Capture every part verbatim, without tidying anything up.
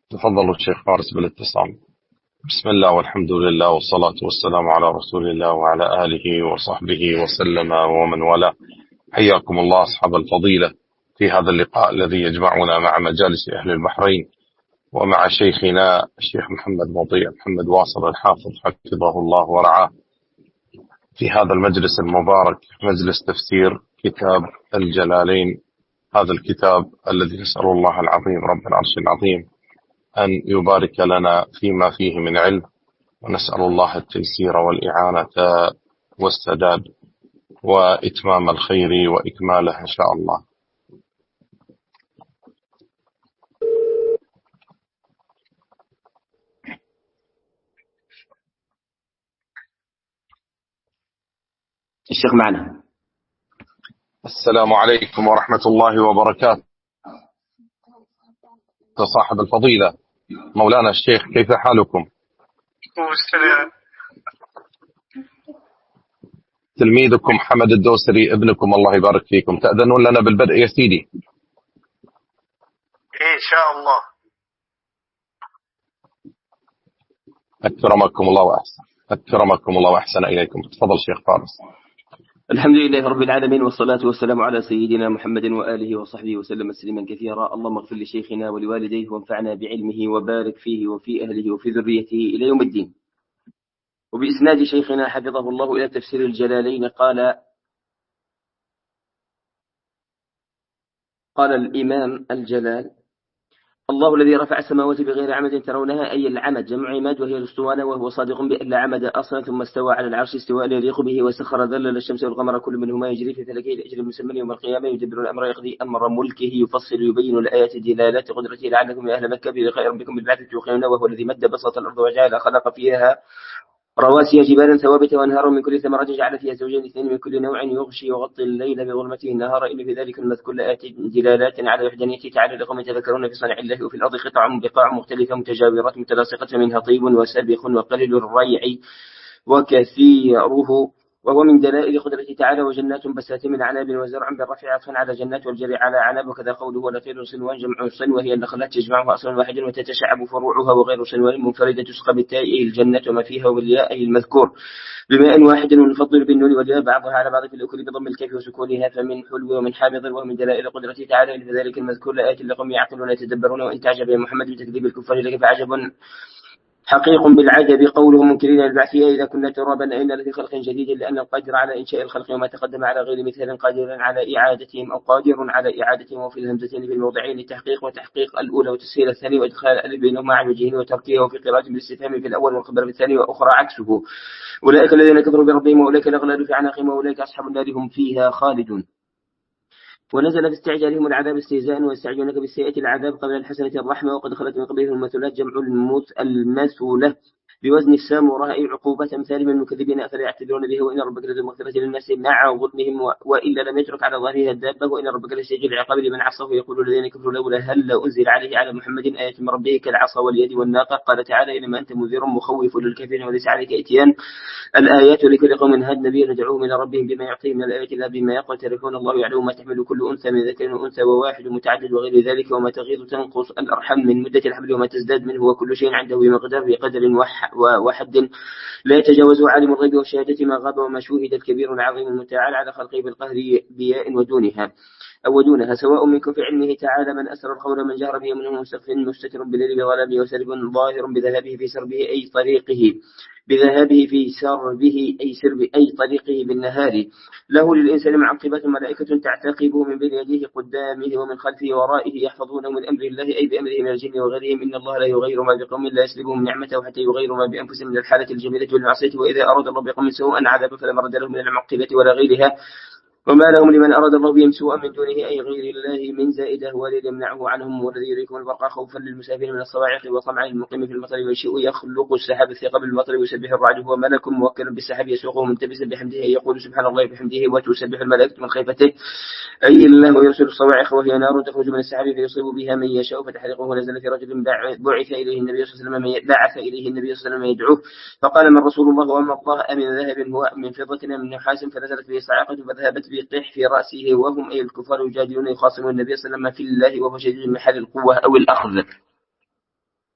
تفضلوا الشيخ فارس بالاتصال. بسم الله والحمد لله والصلاة والسلام على رسول الله وعلى آله وصحبه وسلم ومن والاه. حياكم الله أصحاب الفضيلة في هذا اللقاء الذي يجمعنا مع مجالس أهل البحرين ومع شيخنا الشيخ محمد مطيع محمد واصل الحافظ حفظه الله ورعاه في هذا المجلس المبارك، مجلس تفسير كتاب الجلالين. هذا الكتاب الذي نسأل الله العظيم رب العرش العظيم أن يبارك لنا فيما فيه من علم، ونسأل الله التيسير والإعانة والسداد وإتمام الخير وإكماله إن شاء الله. الشيخ معنا. السلام عليكم ورحمة الله وبركاته. صاحب الفضيلة مولانا الشيخ، كيف حالكم؟ والسلام. تلميذكم حمد الدوسري ابنكم، الله يبارك فيكم. تأذنون لنا بالبدء يا سيدي؟ إن شاء الله. أكرمكم الله وأحسن أكرمكم الله وأحسن إليكم. تفضل شيخ فارس. الحمد لله رب العالمين، والصلاة والسلام على سيدنا محمد وآله وصحبه وسلم تسليما كثيرا. اللهم اغفر لشيخنا ولوالديه وانفعنا بعلمه وبارك فيه وفي أهله وفي ذريته إلى يوم الدين. وبإسناد شيخنا حفظه الله إلى تفسير الجلالين قال قال الإمام الجلال: الله الذي رفع السماوات بغير عمد ترونها، أي العمد جمع عماد وهي الأسطوانة، وهو صادق بأن لا عمد أصلا، ثم استوى على العرش استواء يليق به، وسخر ذلل الشمس والقمر كل منهما يجري في فلكه لأجل مسمى يوم القيامة، يدبر الأمر يقضي أمر ملكه يفصل يبين الآيات دلالات قدرته لعلكم يا أهل مكة بخير بكم بالبعث توقنون، وهو الذي مد بسط الأرض وجعل خلق فيها رواسي جبالا ثوابت وانهار من كل ثمرات، جعل فيها زوجين اثنين من كل نوع يغشي ويغطي الليل بظلمته النهار، إن في ذلك المذكور لآيات دلالات على وحدانيته تعالى لقوم يتذكرون في صنع الله وفي الأرض قطع بقاع مختلفة متجاورات متلاصقة منها طيب وسابخ وقليل الريع وكثيره، وهو من دلائل قدرته تعالى. وجنات بساتين من عناب وزرع بالرفع عطفا على جنات والجري على عناب، وكذا قوله ونخيل صنوان جمع صن وهي النخلات تجمعها أصلا واحدا وتتشعب فروعها، وغير صنوان منفردة تسقى بالتاء الجنة وما فيها وبالياء المذكور بماء واحد ونفضل بالنون والياء بعضها على بعض في الأكل بضم الكاف وسكونها، فمن حلو ومن حامض، ومن دلائل قدرته تعالى. إن في ذلك المذكور لآيات لقوم يعقلون يتدبرون. وإن تعجب يا محمد بتكذيب الكفار لك فعجب حقيق بالعجب قوله منكرين البعث إذا كنا ترابا أئنا لفي خلق جديد، لأن القادر على إنشاء الخلق وما تقدم على غير مثال قادر على إعادتهم أو قادر على إعادتهم، وفي الهمزتين في الموضعين التحقيق وتحقيق الأولى وتسهيل الثاني وإدخال الألف بينهما عن وجهين وتركيه، وفي قراءة بالاستفهام في الأول والخبر في الثاني وأخرى عكسه. أولئك الذين كفروا بربهم وأولئك الأغلال في أعناقهم وأولئك أصحاب النار هم فيها خالدون. ونزل في استعجالهم العذاب استهزاء ويستعجلونك بالسيئة العذاب قبل الحسنة الرحمة، وقد خلت من قبلهم المثلات جمع المثلة بوزن السامورة أي عقوبة مثال من المكذبين أفلا يعتذرون به، وإن ربك لذو مغفرة للناس مع ظلمهم وإلا لم يترك على ظهرها الدابة، وإن ربك لشديد العقاب لمن عصاه. يقول الذين كفروا لولا هل أنزل عليه على محمد آية من ربه كالعصا واليد والناقة. قال تعالى: إنما أنت منذر مخوف للكافرين وليس عليك إتيان الآيات لكل قوم هاد نبي ندعوهم إلى ربهم بما يعطيهم من الآيات لا بما يقترفون. الله يعلم ما تحمل كل أنثى من ذكر وأنثى وواحد متعدد وغير ذلك، وما تغيظ تنقص الأرحام من مدة الحمل وما تزداد منه، وكل شيء عنده بمقدار بقدر وحد لا يتجاوز عالم الغيب والشهادة ما غاب وما شوهد الكبير العظيم المتعال على خلقه بالقهر بياء ودونها أو دونها، سواء منكم في علمه تعالى من أسر القول من جهر به منهم مستخف مستتر بالليل بظلامه وسرب ظاهر بذهابه في سربه أي طريقه بذهابه في سربه أي سرب أي طريقه بالنهار. له للإنسان معقبات ملائكة تعتقبه من بين يديه قدامه ومن خلفه ورائه يحفظونه من أمر الله أي بأمره من الجن وغيرهم. إن الله لا يغير ما بقوم لا يسلبهم نعمته حتى يغيروا ما بأنفسهم من الحالة الجميلة والمعصية، وإذا أراد الله بقوم سوءا عذاب فلا مرد له من المعقبات ولا غيرها، وما لهم لمن أراد الله بهم سوءا من دونه أي غير الله من زائده ولد يمنعه عنهم، والذي يريكم البرق خوفا للمسافرين من الصواعق وطمعا للمقيم في المطر، ويشيء يخلق السحاب الثقب بالمطر ويسبح الرعد هو ملك موكل بالسحاب يسوقه منتبسا بحمده يقول سبحان الله بحمده، وتسبح الملائكة من خيفته أي الله يرسل الصواعق وهي نار تخرج من السحاب فيصيب بها من يشاء فتحرقه. ونزل في رجل بعث إليه النبي صلى الله عليه وسلم بعث إليه النبي صلى الله عليه وسلم يدعوه فقال: من رسول الله وما الله أمن ذهب هو من فضة من نحاس، فنزلت به صاعقة فذهبت بقح في رأسه، وهم أي الكفار يجادلون يخاصمون النبي صلى الله عليه وسلم في الله وهو شديد من حال القوة أو الأخذ.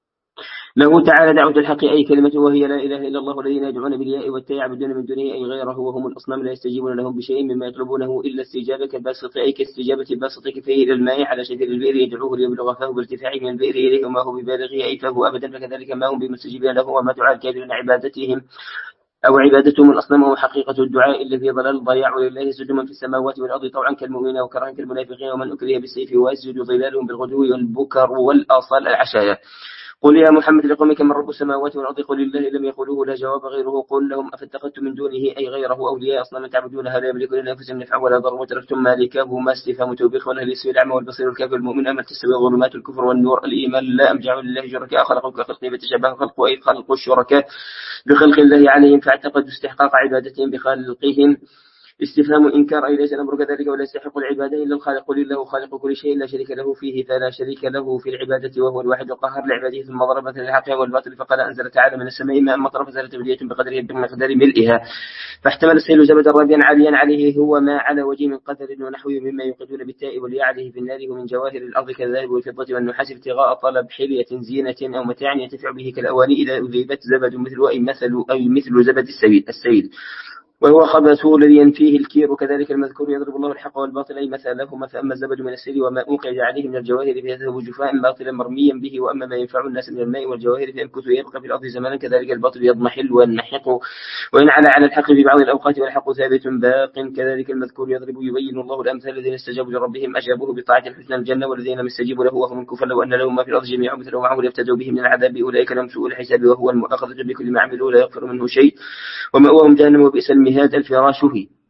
له تعالى دعوة الحق أي كلمة وهي لا إله إلا الله، الذين يدعون بالياء والتاء يعبدون من دونه أي غيره وهم الأصنام لا يستجيبون لهم بشيء مما يطلبونه إلا استجابة كالباسط أي كاستجابة الباسط كفيه إلى الماء على شفير البئر يدعوه ليبلغ فاه بارتفاعه من البئر إليه وما هو ببالغه أي فاه أبدا، فكذلك ما هم بمستجيبين له وما دعاء الكافرين عبادتهم أو عبادتهم الأصنام وحقيقة الدعاء إلا في ضلال ضياع، ولله يسجد من في السماوات والأرض طوعا كالمؤمنين وكرها كالمنافقين ومن أكره بالسيف ويسجد ظلالهم بالغدو والبكر والآصال العشايا. قل يا محمد لقومك من رب السماوات والأرض قل الله لم يقولوه لا جواب غيره. قل لهم أفاتخذتم من دونه أي غيره أولياء أصناما تعبدونها لا يملكون لأنفسهم نفعا ولا ضرا وتركتم مالكه ما استفهام توبيخ ولا يسوي الأعمى والبصير الكافر المؤمن أما تستوي ظلمات الكفر والنور الإيمان لا أم جعلوا لله شركاء خلقوا كخلقه فتشابه خلقوا أي خلقوا الشركاء بخلق الله عليهم فاعتقدوا استحقاق عبادتهم بخالقهم. استفهام إنكار أي ليس الأمر كذلك ولا يستحق العبادة إلا الخالق. قل الله خالق كل شيء لا شريك له فيه فلا شريك له في العبادة وهو الواحد القهار لعباده. ثم ضرب مثل الحق والباطل فقال أنزل تعالى من السماء ماء مطر فزالت أودية بقدره بمقدار ملئها فاحتمل السيل زبدا رابيا عاليا عليه هو ما على وجه من قدر ونحوه مما يوقدون بالتاء والياء عليه في النار ومن جواهر الأرض كالذهب والفضة والنحاس ابتغاء طلب حلية زينة أو متاع ينتفع به كالأواني إذا أذيبت زبد مثل أي مثل أي مثل زبد السيل السيل وهو خبثه الذي ينفيه الكير. وكذلك المذكور يضرب الله الحق والباطل أي مثلهما فأما الزبد من السيل وما أوقد عليه من الجواهر فيذهب جفاء باطلا مرميا به، وأما ما ينفع الناس من الماء والجواهر فيمكث يبقى في الأرض زمانا كذلك الباطل يضمحل والنحق وإن على على الحق في بعض الأوقات والحق ثابت باق. كذلك المذكور يضرب يبين الله الأمثال الذين استجابوا لربهم أجابوه بطاعة الحسنى الجنة والذين لم يستجيبوا له وهم الكفر لو أن لهم ما في الأرض جميعا مثله معه ليفتدوا به من العذاب أولئك لهم سوء الحساب وهو المؤاخذة بكل ما عملوا لا يغفر منه شيء ومأواهم جهنم وبئس المهاد الفراش.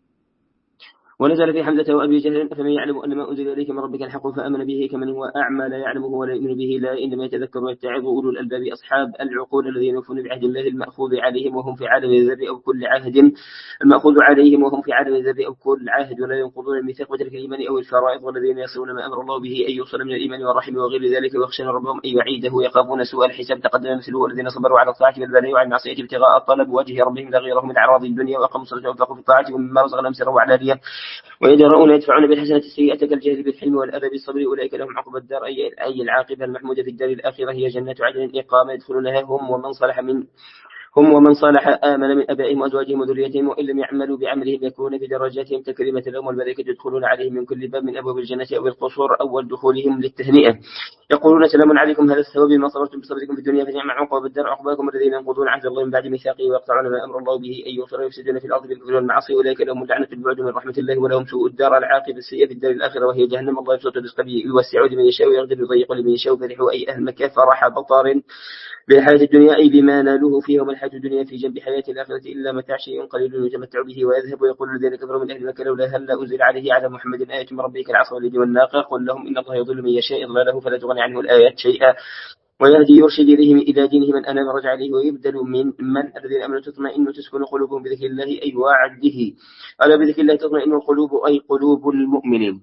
ونزل في حمزة وأبي جهل أفمن يعلم أن ما أنزل إليك من ربك الحق فآمن به كمن هو أعمى لا يعلمه ولا يؤمن به لا إنما يتذكر ويتعظ أولو الألباب أصحاب العقول الذين يوفون بعهد الله المأخوذ عليهم وهم في عالم الذر أو كل عهد المأخوذ عليهم وهم في عالم الذر أو كل عهد ولا ينقضون الميثاق وترك الإيمان أو الفرائض والذين يصلون ما أمر الله به أن يوصل من الإيمان والرحم وغير ذلك ويخشون ربهم أن يعيده يخافون سوء الحساب تقدم مثله الذين صبروا على الطاعة والبلاء وعن المعصية ابتغاء طلب وجه ربهم لا غيره من أعراض الدنيا وأقاموا الصلاة وأنفقوا في الطاعة ومما رزقناهم سرا وعلانية ويدرؤون يدفعون بالحسنة السيئة كالجهل بالحلم والأذى بالصبر أولئك لهم عقبى الدار أي العاقبة المحمودة في الدار الآخرة هي جنة عدن إقامة يدخلونها هم ومن صلح من هم ومن صالح آمن من أبائهم وأزواجهم وذريتهم وإن لم يعملوا بعملهم يكون في درجاتهم تكريمة لهم والملائكة يدخلون عليهم من كل باب من أبواب الجنة أو القصور أول دخولهم للتهنئة يقولون سلام عليكم هذا الثواب ما صبرتم بصبركم في الدنيا فنعم عقبى الدار عقباكم الذين ينقضون عهد الله من بعد ميثاقه ويقطعون ما أمر الله به أن يوصل ويفسدون في الأرض بالكفر والمعاصي أولئك لهم اللعنة البعد من رحمة الله ولهم سوء الدار العاقبة السيئة في الدار الآخرة وهي جهنم. الله يبسط رزقه يوسع لمن يشاء ويقدر يضيق لمن يشاء فرحوا أي أهل مكة فرح بطار بالحياة الدنيا أي بما نالوه فيها وما الحياة الدنيا في جنب حياة الآخرة إلا متاع شيء قليل يتمتع به ويذهب ويقول الذين كفروا من أهل مكة لولا هل أنزل عليه على محمد آية من ربك العصا واليد والناقة قل لهم إن الله يضل من يشاء إضلاله فلا تغني عنه الآيات شيئا ويهدي يرشد إليهم إلى دينه من أناب رجع عليه ويبدل من من الذين أمنوا تطمئن تسكن قلوبهم بذكر الله أي وعده ألا بذكر الله تطمئن القلوب أي قلوب المؤمنين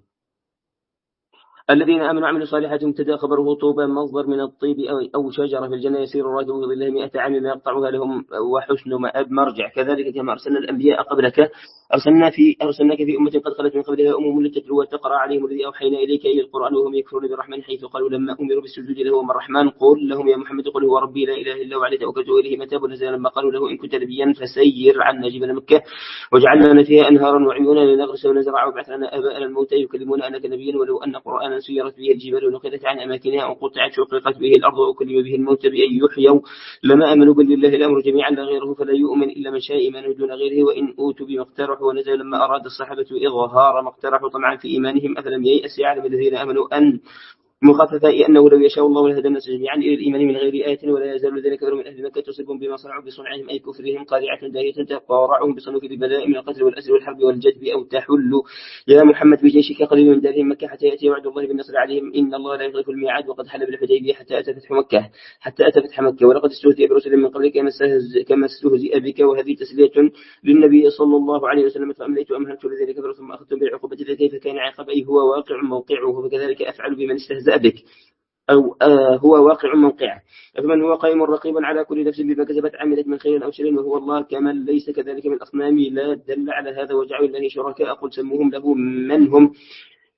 الذين آمنوا وعملوا الصالحات مبتدأ خبره طوبى مصدر من الطيب أو, أو شجرة في الجنة يسير الراكب في ظلها مئة عام ما يقطعها لهم وحسن مآب مرجع. كذلك كما أرسلنا الأنبياء قبلك أرسلنا في أرسلناك في أمة قد خلت من قبلها أمم لتتلو وتقرأ عليهم الذي أوحينا إليك أي القرآن وهم يكفرون بالرحمن حيث قالوا لما أمروا بالسجود له وما الرحمن قل لهم يا محمد قل هو ربي لا إله إلا هو عليه توكلت إليه متاب ونزل لما قالوا له إن كنت نبيا فسير عنا جبل مكة وجعلنا فيها أنهارا وعيونا لنغرس ونزرع وبعث لنا آباءنا الموتى يكلمون أنك نبي ولو أن قرآنا سيرت به الجبال ونقلت عن أماكنها أو قطعت شققت به الأرض وكلم به الموت بأن يحيوا لما آمنوا بل لله الأمر جميعا لا غيره فلا يؤمن إلا من شاء إيمانه دون غيره وإن أوتوا بما اقترحوا ونزل لما أراد الصحابة إظهار ما اقترحوا طمعا في إيمانهم أفلم ييأس يعلم الذين آمنوا أن مخففة أنه لو يشاء الله لهدى الناس جميعا إلى الإيمان من غير آية ولا يزال الذين كفروا من أهل مكة تصيبهم بما صنعوا بصنعهم أي كفرهم قارعة داهية تقارعهم بصنوف البلاء من القتل والأسر والحرب والجدب أو تحل يا محمد بجيشك قليل من دارهم مكة حتى يأتي وعد الله بالنصر عليهم إن الله لا يخلف الميعاد وقد حل بالحديبية حتى أتى فتح مكة حتى أتى فتح مكة ولقد استهزئ برسل من قبلك كما استهزئ بك وهذه تسلية للنبي صلى الله عليه وسلم فأمليت أمهلت الذين كفروا ثم أخذتم بالعقوبة كيف كان عقاب أي هو واقع موقعه فكذلك أفعل بمن استهزأ بك أو آه هو واقع موقعه فمن هو قائم رقيبا على كل نفس بما كسبت عملت من خير أو شر وهو الله كمن ليس كذلك من أصنام لا دل على هذا وجعلوا الله شركاء قل سموهم له من هم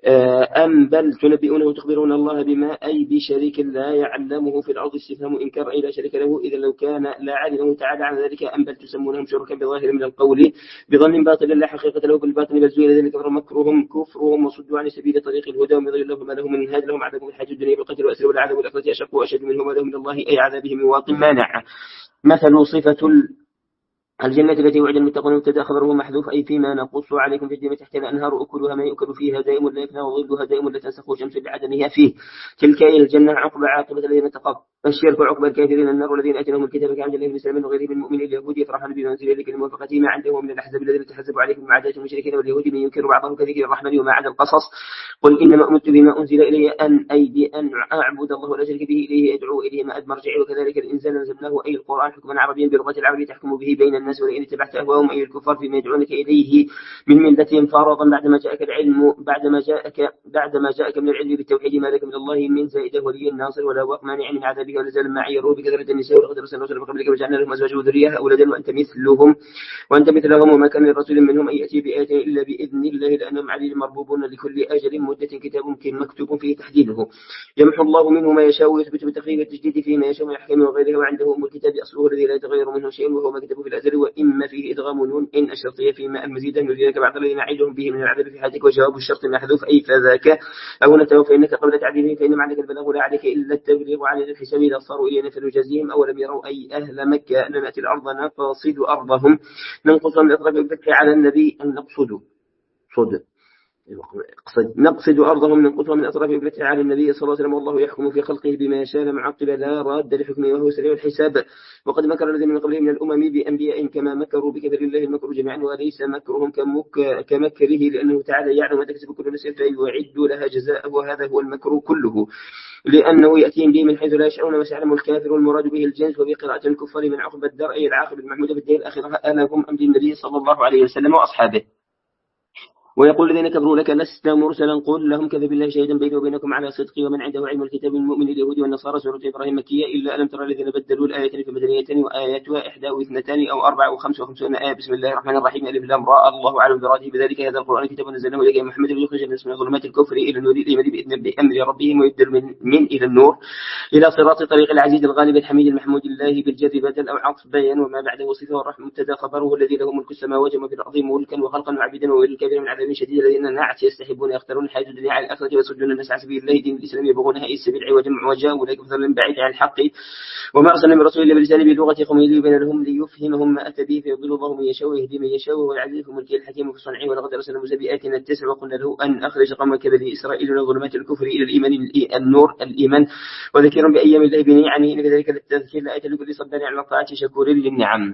أم بل تنبئونه وتخبرون الله بما أي بشريك لا يعلمه في الأرض استفهام إنكار أي لا شريك له إذا لو كان لا علمه تعالى عن ذلك. أم بل تسمونهم شركا بظاهر من القول بظن باطل لا حقيقة له بالباطل بل زين ذلك كفر مكرهم كفرهم وصدوا عن سبيل طريق الهدى ومن يضلل الله ما لهم من هاد لهم عذاب الحياة الدنيا بالقتل والأسر والعذاب والآخرة أشق وأشد منهم ولهم من الله أي عذابهم من واق مانع. مثل صفة الجنة التي وعد المتقون مبتدأ خبره محذوف أي فيما نقص عليكم في الجنة تحت الأنهار أكلها ما يؤكل فيها دائم لا يفنى وظلها دائم لا تنسخ شمس بعدمها فيه. تلك هي الجنة عقبى عاقبة الذين اتقوا الشرك عقبى الكافرين النار الذين آتيناهم الكتاب كعبد الله بن سلمان وغيره من المؤمنين اليهود يفرحون بما أنزل إليك لموافقته ما عنده من الأحزاب الذين تحزبوا عليكم من عادات المشركين واليهود من ينكر بعضهم كذكر الرحمن وما عدا القصص. قل إنما أمرت بما أنزل إلي أن أي بأن أعبد الله ولا أشرك به إليه أدعو إليه ما أدمر مرجعي وكذلك الإنزال أنزلناه أي القرآن حكما عربيا بلغة العرب تحكم به بين الناس ولئن اتبعت أهواهم أي الكفار فيما يدعونك إليه من ملتهم فرضا بعدما جاءك العلم بعدما جاءك بعدما جاءك من العلم بالتوحيد ما لك من الله من زائده ولي الناصر ولا واق مانع من عذابه ولا زال ما عيروه بكثرة النساء ولقد أرسلنا رسلا من قبلك وجعلنا لهم أزواجا وذرية أولادا وأنت مثلهم وأنت مثلهم وما كان لرسول منهم أن يأتي بآية إلا بإذن الله لأنهم عليهم مربوبون لكل أجل مدة كتاب مكتوب فيه تحديده يمحو الله منه ما يشاء ويثبت بتخفيف التجديد فيما يشاء من أحكام وغيره وعنده أم الكتاب أصله الذي لا يتغير منه شيء وهو ما كتبه في الأزل وإما فيه إدغام نون إن الشرطية فيما المزيدا نريدك بعض الذين نعيدهم به من العذاب في حياتك وجواب الشرط محذوف أي فذاك أو نتوى فإنك قبل تعديله فإنما عليك البلاغ لا عليك إلا التبليغ على الحساب إذا صاروا إلينا فنجازيهم أولم يروا أي أهل مكة أن نأتي الأرض نقصد أرضهم ننقصهم لأطراف الفتح على النبي أن نقصدوا صد نقصد أرضهم ننقصهم من أطراف الفتح على النبي صلى الله عليه وسلم والله يحكم في خلقه بما شاء معقب لا راد لحكمه وهو سريع الحساب. وقد مكر الذين من قبلهم من الأمم بأنبياء كما مكروا بك فلله المكر جميعا وليس مكرهم كمك كمكره لأنه تعالى يعلم ما تكسب كل نفس فيعد لها جزاء وهذا هو المكر كله لأنه يأتيهم به من حيث لا يشعرون وسيعلم الكافر والمراد به الجنس وبقراءة الكفار من عقب الدار أي العاقب المحمود بالدين الآخرة ألا هم أمر النبي صلى الله عليه وسلم وأصحابه. ويقول الذين كفروا لك لست مرسلا قل لهم كذا بالله شهيدا بيني وبينكم على صدقي ومن عنده علم الكتاب المؤمن اليهود والنصارى سورة إبراهيم مكية إلا ألم ترى الذين بدلوا الآيتين في مدنيتين وآياتها إحدى واثنتان أو أربع وخمس وخمسون آية بسم الله الرحمن الرحيم ألف لام راء الله أعلم براده بذلك هذا القرآن كتاب نزلناه إليك محمد ليخرج الناس من ظلمات الكفر إلى النور الإيمان بإذن بأمر ربهم ويبدل من, من إلى النور إلى صراط طريق العزيز الغالب الحميد المحمود الله بالجر بدل أو عطف بيان وما بعده صفة والرحمة مبتدا خبره الذي له ملك السماوات وما في الأرض ملكا وخلقا وعبيدا وللكافر من عذاب شديد الذين نعت يستحبون يختارون الحياة الدنيا على الآخرة ويصدون الناس عن سبيل الله دين الإسلام يبغونها إي السبيل عوجا معوجا أولئك مثلا بعيد عن الحق وما أرسلنا من رسول إلا بلسان بلغة قومه ليبين لهم ليفهمهم ما أتى به فيضل الله من يشاء ويهدي من يشاء وهو العزيز الملك الحكيم في صنعه ولقد أرسلنا موسى بآياتنا التسع وقلنا له أن أخرج قومك بني إسرائيل من ظلمات الكفر إلى الإيمان النور الإيمان وذكرهم بأيام الله بنعمه إن ذلك للتذكير لآية لكل صبار على الطاعة شكور للنعم.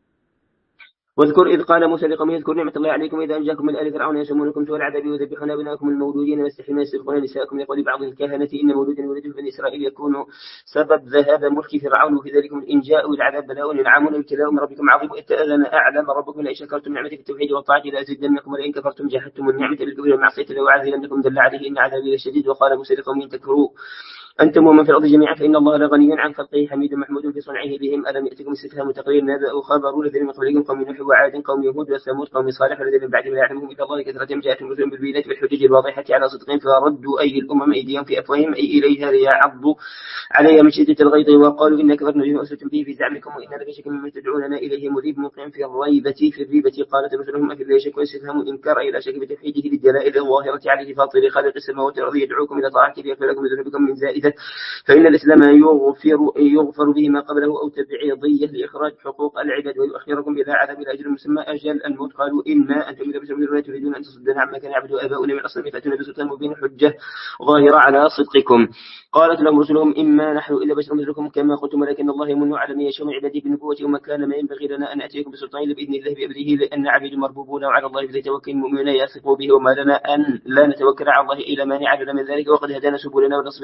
واذكر إذ قال موسى لقومه اذكروا نعمة الله عليكم إذا أنجاكم من آل فرعون يسومونكم سوء العذاب ويذبحون أبناءكم المولودين ويستحيون يستبقون نساءكم لقول بعض الكهنة إن مولودا ولد في بني إسرائيل يكون سبب ذهاب ملك فرعون وفي ذلكم الإنجاء والعذاب بلاء ينعمون ابتلاء من ربكم عظيم إذ تأذن أعلم ربكم لئن شكرتم نعمة التوحيد والطاعة لأزيدنكم ولئن كفرتم جحدتم النعمة بالكفر والمعصية لأعذبنكم دل عليه إن عذابي لشديد. وقال موسى لقومه تكفروا أنتم ومن في الأرض جميعا فإن الله لغني عن خلقه حميد محمود في صنعه بهم ألم يأتكم استفهام تقرير نبأ خبر الذين من قبلكم قوم نوح وعاد قوم يهود وثمود قوم صالح والذين من بعدهم لا يعلمهم إلا الله كثرة جاءتهم رسل بالبينات والحجج الواضحة على صدقهم فردوا أي الأمم أيديهم في أفواههم أي إليها ليعضوا عليها من شدة الغيظ وقالوا إنا كفرنا بما أرسلتم به في زعمكم وإنا لفي شك مما تدعوننا إليه مريب موقع في الريبة في الريبة قالت رسلهم أفي لا شك واستفهام إنكار إلى شك بتوحيده للدلائل الظاهرة عليه فاطر خالق السماوات والأرض يدعوكم إلى طاعته ليغفر لكم ذنوبكم من زائدة فإن الإسلام يغفر يغفر به ما قبله أو تبعيضية لإخراج حقوق العباد ويؤخركم بلا عذاب إلى أجل مسمى أجل الموت قالوا إنا أنتم إذا بشر من تريدون أن تصدنا عما كان يعبد آباؤنا من أصنام فأتونا بسلطان مبين حجة ظاهرة على صدقكم. قالت لهم رسلهم إما نحن إلا بشر مثلكم كما قلتم ولكن الله يمن على من يشاء من عباده بنبوة وما كان ما ينبغي لنا أن نأتيكم بسلطان بإذن الله بأمره لأن عبيد مربوبون وعلى الله فليتوكل المؤمنون يثقوا به وما لنا أن لا نتوكل على الله إلا ما نعلم من ذلك وقد هدانا سبلنا ونصبرنا على ما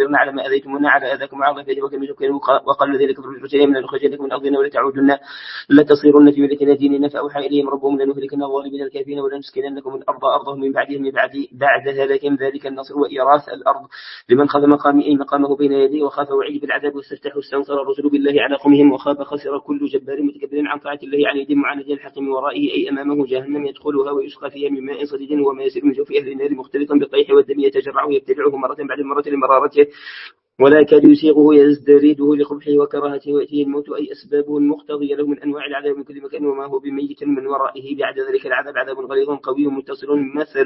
آذيتمونا على آذاكم وعظم فيه وكلمتكم وقال الذين كفروا للمرسلين من لنخرجنكم من أرضنا ولتعودن لتصيرن في ملتنا ديننا فأوحى إليهم ربهم لنهلكن الظالمين الكافرين ولنسكننكم الأرض أرضهم من بعدهم من بعد بعد هلاكهم ذلك النصر وإيراث الأرض لمن خاف مقامي أي مقامه بين يديه وخاف وعيد بالعذاب واستفتح واستنصر الرسل بالله على قومهم وخاف خسر كل جبار متكبر عن طاعة الله عن يد معاند الحق من ورائه أي أمامه جهنم يدخلها ويسقى فيها من ماء صديد وما يسير من جوف أهل النار مختلطا بالطيح والدم يتجرعه يبتلعه مرة بعد مرة لمرارته ولا يكاد يسيغه يزدرده لقبحه وكراهته ويأتيه الموت أي أسباب مقتضية له من أنواع العذاب من كل مكان وما هو بميت من ورائه بعد ذلك العذاب عذاب غليظ قوي متصل مثل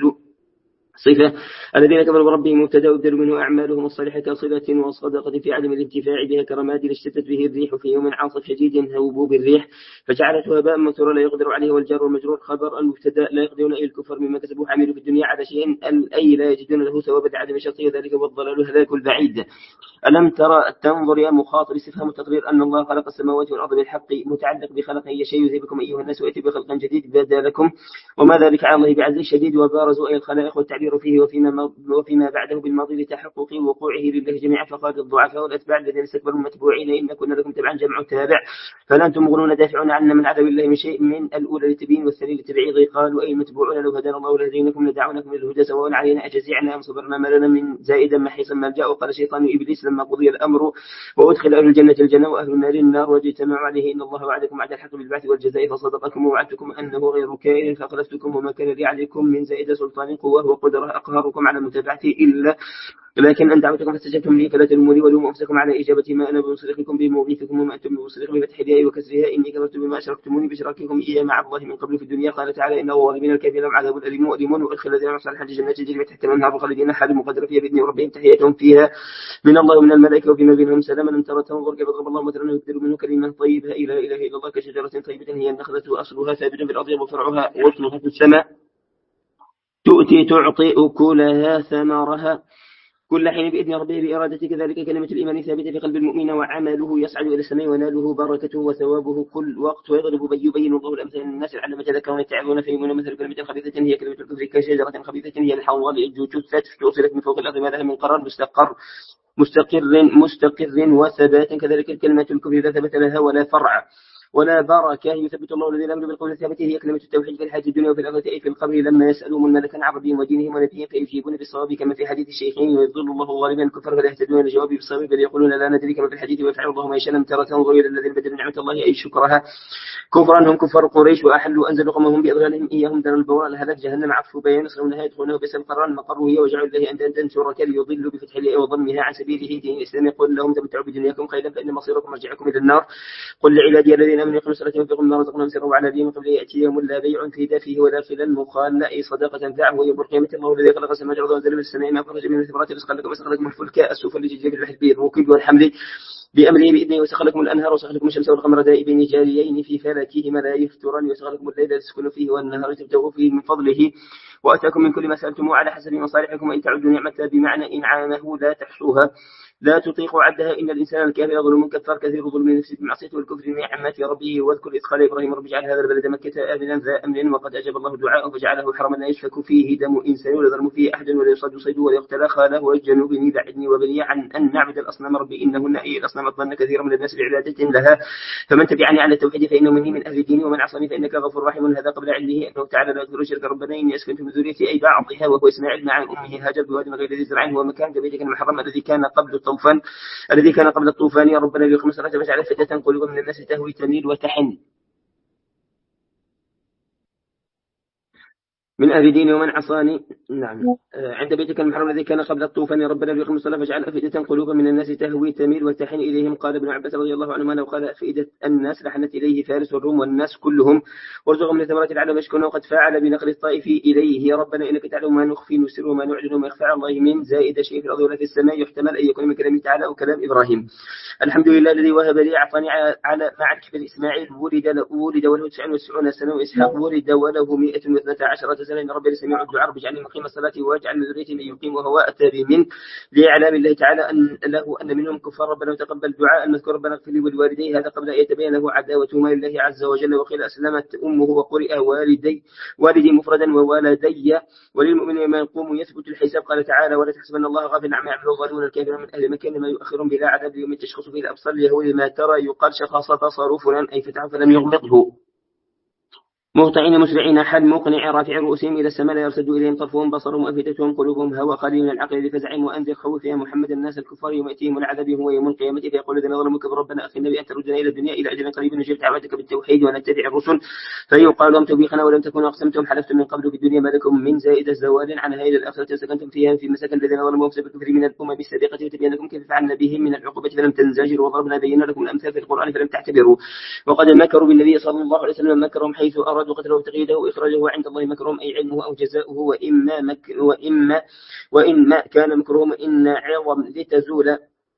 صفة الذين كفروا بربهم مبتدأ يبدل منه أعمالهم الصالحة كصلة وصدقة في عدم الانتفاع بها كرماد اشتدت به الريح في يوم عاصف شديد هوبوا بالريح فجعلته هباء منثورا لا يقدر عليه والجار والمجرور خبر المبتدأ لا يقدرون أي الكفر مما كسبوا عملوا في الدنيا على شيء أي لا يجدون له ثوابا لعدم شرطه ذلك والضلال الهلاك البعيد. ألم ترى تنظر يا مخاطب استفهام التقرير أن الله خلق السماوات والأرض بالحق متعلق بخلق أي شيء يذهبكم أيها الناس ويأتي بخلق جديد بدا لكم وما ذلك على الله بعزيز شديد وبارزوا أي الخلائق والتعبير فيه وفيما, وفيما بعده بالماضي لتحقق وقوعه لله جميعا فقال الضعفاء والأتباع الذين استكبروا متبوعين إن كنا لكم تبعا جمع تابع فلا أنتم مغنون دافعون عنا من عذاب الله من شيء من الأولى للتبيين والثاني للتبعيض قالوا أي المتبوعون لو هدانا الله لهديناكم لدعوناكم للهدى سواء علينا أجزعنا أم صبرنا ما لنا من زائدا محيصا ما جاء وقال شيطان إبليس لما قضي الأمر وأدخل أهل الجنة الجنة وأهل النار النار واجتمعوا عليه إن الله وعدكم وعد الحق بالبعث والجزاء فصدقكم ووعدتكم أنه غير كائن فأخلفتكم وما كان لي عليكم من زائد سلطان قوة وقدرة أقهركم على متابعتي إلا لكن أن دعوتكم فاستجبتم لي فلا تلوموني ولوموا أنفسكم على إجابة ما أنا بمصرخكم بموعظكم وما أنتم بمصرخ بفتح الياء وكسرها إني كفرت بما أشركتموني بإشراككم إياه مع الله من قبل في الدنيا قال تعالى إن الظالمين الكافرين لهم عذاب أليم مؤلم وأدخل الذين عملوا الصالحات جنات تجري من تحتها الأنهار خالدين حال مقدر فيها بإذن ربهم تحيتهم فيها من الله ومن الملائكة وفيما بينهم سلاما أن ترى تنظر كيف ضرب الله مثلا يبدل منه كلمة طيبة إلى إله إلا الله كشجرة طيبة هي النخلة أصلها ثابت بالأرض وفرعها وصلها في السماء تؤتي تعطي أكلها ثمرها كل حين بإذن ربه بإرادته كذلك كلمة الإيمان ثابتة في قلب المؤمن وعمله يصعد إلى السماء وناله بركته وثوابه كل وقت ويضرب بي يبين الله الأمثال للناس لعلهم يتذكرون يتعظون فيؤمنون مثل كلمة خبيثة هي كلمة الكفر كشجرة خبيثة هي الحنظل جثت توصلت من فوق الأرض ما لها من قرار مستقر مستقر مستقر وثبات كذلك الكلمة الكفر لا ثبت لها ولا فرع ولا بركة يثبت الله الذين آمنوا بالقول الثابت هي كلمة التوحيد في الحياة الدنيا وفي الآخرة أي في القبر لما يسألهم الملك عن عربهم ودينهم ونبيهم فيجيبون بالصواب كما في حديث الشيخين ويضل الله الظالمين الكفر فلا يهتدون لجواب بالصواب بل يقولون لا ندري كما في الحديث ويفعل الله ما يشاء لم ترى تنظر إلى الذين بدلوا نعمة الله أي شكرها كفرا هم كفار قريش وأحلوا أنزلوا قومهم بإضلالهم إياهم دار البوار الهلاك جهنم عطف بيان يصلونها يدخلونه بئس القرار مقره هي وجعلوا الله أندادا شركاء ليضلوا بفتح الياء وضمها عن سبيله دين الإسلام قل لهم تمتعوا بدنياكم خيرا فإن مصيركم مرجعكم إلى النار قل لعبادي الذين آمنوا يقيموا الصلاة وينفقوا مما رزقناهم سرا وعلانية من قبل يأتي يوم لا بيع فيه فيه ولا خلال مخال أي صدقة تنفعه ويوم القيامة الله الذي خلق السماوات والأرض وأنزل من السماء ما خرج من الثمرات رزقا لكم وسخر لكم الفلك السفن لتجري في البحر بالركوب والحمل بأمره بإذنه وسخر لكم الأنهار وسخر لكم الشمس والقمر دائبين جاريين في فلكهما لا يفتران وسخر لكم الليل لتسكنوا فيه والنهار تبتغوا فيه من فضله وأتاكم من كل ما سألتموه على حسب مصالحكم وإن تعدوا نعمة بمعنى إنعامه لا تحصوها لا تطيق عدها إن الإنسان الكافر ظلم كفار كثير ظلم نفسه بمعصيته والكفر نعمات ربه واذكر إذ قال إبراهيم رب اجعل هذا البلد مكة آمنا ذا أمن وقد أجاب الله دعاءه فجعله حرما لا يسفك فيه دم إنسان ولا ظلم فيه أحد ولا يصد صيد ولا يقتل خاله وجنوبني بعدني وبني عن أن نعبد الأصنام ربي إنهن أي الأصنام أضلن كثيرا من الناس بعبادة لها فمن تبعني على التوحيد فإنه مني من أهل الدين ومن عصاني فإنك غفور رحيم هذا قبل علمه أنه تعالى لا يذكر شرك ربنا إني أسكنت من ذريتي أي بعضها وهو إسماعيل مع أمه هاجر بواد غير ذي زرع ومكان بيتك المحرم الذي كان قبل الطوفان الذي كان قبل الطوفان يا ربنا ليقيم الصلاة فاجعل فتنة قلوب من الناس تهوي تميل وتحن من أهل ديني ومن عصاني نعم عند بيتك المحرم الذي كان قبل الطوفان يا ربنا ليقيم الصلاة فاجعل أفئدة قلوب من الناس تهوي تميل وتحن إليهم قال ابن عباس رضي الله عنهما لو قال أفئدة الناس لحنت إليه فارس والروم والناس كلهم وارزقهم من الثمرات العلم يشكونه وقد فعل بنقل الطائف إليه يا ربنا إنك تعلم ما نخفي نسر وما نعلن وما يخفى على الله من زائد شيء في الأرض ولا في السماء يحتمل أن يكون من كلام تعالى أو كلام إبراهيم الحمد لله الذي وهب لي أعطاني على مع كبر إسماعيل ولد ولد وله تسعة وتسعين سنة وإسحاق ولد وله مئة واثنتا عشرة مغتسلا إن ربي لسميع الدعاء رب اجعلني مقيم الصلاة واجعل من ذريتي من يقيم وهو أتى بمن لإعلام الله تعالى أن له أن منهم كفار ربنا وتقبل دعاء المذكور ربنا اغفر لي ولوالدي هذا قبل أن يتبين له عداوتهما لله عز وجل. وقيل أسلمت أمه وقرئ والدي والدي مفردا ووالدي وللمؤمن ما يقوم يثبت الحساب. قال تعالى ولا تحسبن الله غافلا عما يعمل الظالمون الكافرون من أهل مكة ما يؤخرهم بلا عذاب يوم تشخص فيه الأبصار ليهول ما ترى يقال شخص بصر فلان أي فتح فلم يغمضه مهطعين مسرعين حال موقنع رافع رؤوسهم إلى السماء لا يرتد إليهم طرفهم بصرهم أفئدتهم قلوبهم هوى قليل من العقل لفزعهم وأنذر خوف يا محمد الناس الكفار يوم يأتيهم العذاب هو يوم القيامة فيقول الذين ظلموا كفروا ربنا أخرنا بأن تردنا إلى الدنيا إلى أجل قريب نجيب دعوتك بالتوحيد ونتبع الرسل فيقال لهم توبيخنا ولم تكونوا أقسمتم حلفتم من قبل في الدنيا ما لكم من زائد الزوال عن هذه الآخرة سكنتم فيها في مساكن الذين ظلموا بسبب الكفر من الأمم السابقة وتبين لكم كيف فعلنا بهم من العقوبة فلم تنزجروا وضربنا بينا لكم الأمثال في القرآن فلم تعتبروا. وقد مكروا بالنبي صلى الله عليه وسلم مكرهم حيث أرادوا قتله وتقييده وإخراجه عند الله مكرهم أي علمه أو جزاؤه وإما مك وإما وإما كان مكرهم إن عظم لتزول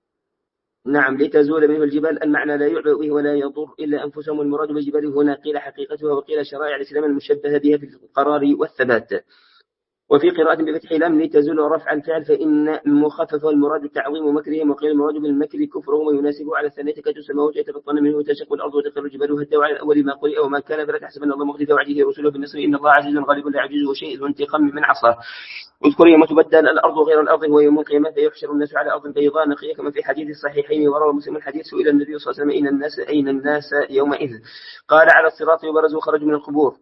نعم لتزول منه الجبال المعنى لا يعبأ به ولا يضر إلا أنفسهم والمراد بالجبال هنا قيل حقيقتها وقيل شرائع الإسلام المشبهة بها في القرار والثبات. وفي قراءة بفتح لام لتزول رفع الفعل فإن مخفف المراد تعظيم مكرهم وقيل المراد بالمكر كفرهم ويناسبه على الثانية تكاد السماوات يتفطرن منه وتشق الأرض وتخر الجبال وهدوا على الأول ما قرئ وما كان فلا تحسبن الله مخلف وعده رسله بالنصر إن الله عزيز غالب لا يعجزه شيء ذو انتقام من عصاه. واذكر يوم تبدل الأرض غير الأرض هو يوم القيامة فيحشر الناس على أرض بيضاء نقية كما في حديث الصحيحين وروى مسلم الحديث سئل النبي صلى الله عليه وسلم أين الناس أين الناس يومئذ قال على الصراط يبرزوا خرجوا من القبور